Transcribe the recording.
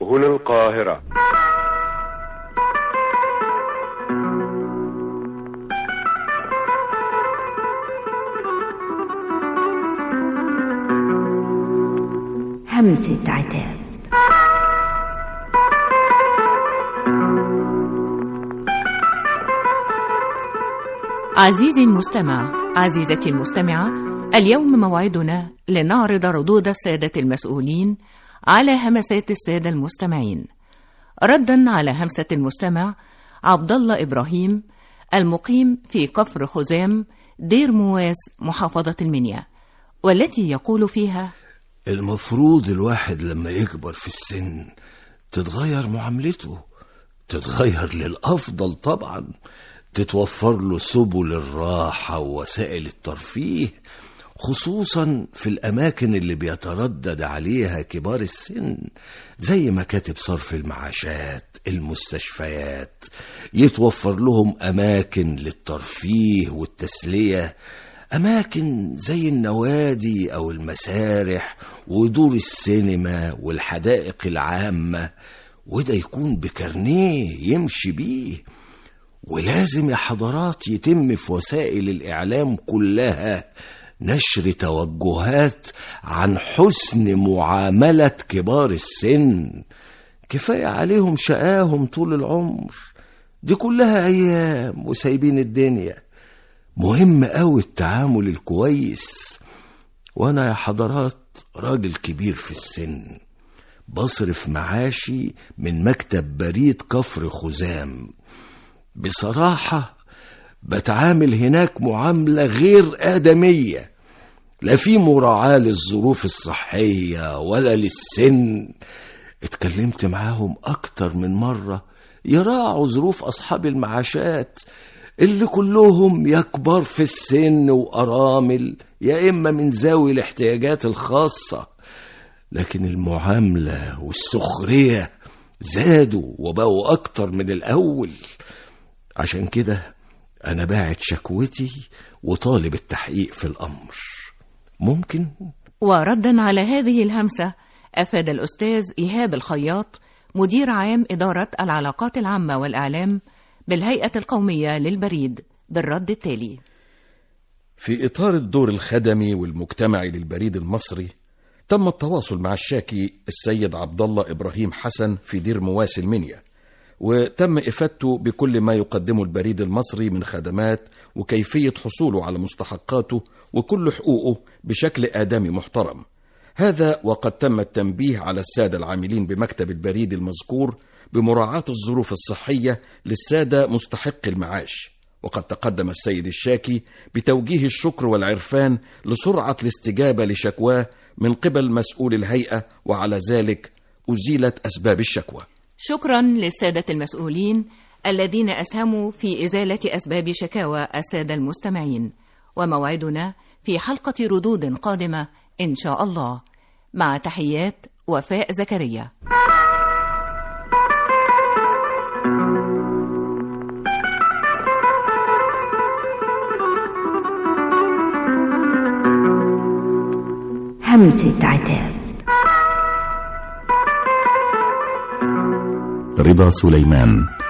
هنا القاهرة. همسة عتاب. عزيزي المستمع، عزيزتي المستمعة، اليوم موعدنا لنعرض ردود السادة المسؤولين على همسات السادة المستمعين، ردا على همسة المستمع عبد الله إبراهيم المقيم في كفر خزام دير مواس محافظة المنيا، والتي يقول فيها: المفروض الواحد لما يكبر في السن تتغير معاملته، تتغير للأفضل طبعا، تتوفر له سبل الراحة ووسائل الترفيه، خصوصا في الأماكن اللي بيتردد عليها كبار السن، زي مكاتب صرف المعاشات، المستشفيات، يتوفر لهم أماكن للترفيه والتسلية، أماكن زي النوادي أو المسارح ودور السينما والحدائق العامة، وده يكون بكارنيه يمشي بيه. ولازم يا حضرات يتم في وسائل الإعلام كلها نشر توجهات عن حسن معاملة كبار السن، كفاية عليهم شقاهم طول العمر، دي كلها أيام وسايبين الدنيا. مهم قوي التعامل الكويس. وأنا يا حضرات راجل كبير في السن، بصرف معاشي من مكتب بريد كفر خزام. بصراحة بتعامل هناك معاملة غير آدمية، لا في مراعاة للظروف الصحية ولا للسن. اتكلمت معاهم أكتر من مرة يراعوا ظروف أصحاب المعاشات اللي كلهم يا كبار في السن وأرامل، يا إما من ذوي الاحتياجات الخاصة. لكن المعاملة والسخرية زادوا وبقوا أكتر من الأول. عشان كده أنا باعت شكوتي وطالب التحقيق في الأمر. ممكن؟ وردا على هذه الهمسة أفاد الأستاذ إيهاب الخياط مدير عام إدارة العلاقات العامة والإعلام بالهيئة القومية للبريد بالرد التالي: في إطار الدور الخدمي والمجتمعي للبريد المصري، تم التواصل مع الشاكي السيد عبد الله إبراهيم حسن في دير مواس المنيا، وتم إفادته بكل ما يقدمه البريد المصري من خدمات وكيفية حصوله على مستحقاته وكل حقوقه بشكل آدمي محترم. هذا وقد تم التنبيه على السادة العاملين بمكتب البريد المذكور بمراعاة الظروف الصحية للسادة مستحق المعاش. وقد تقدم السيد الشاكي بتوجيه الشكر والعرفان لسرعة الاستجابة لشكواه من قبل مسؤول الهيئة، وعلى ذلك أزيلت أسباب الشكوى. شكرا للسادة المسؤولين الذين أسهموا في إزالة أسباب شكاوى السادة المستمعين، وموعدنا في حلقة ردود قادمة إن شاء الله. مع تحيات وفاء زكريا. همسة عتاب. رضا سليمان.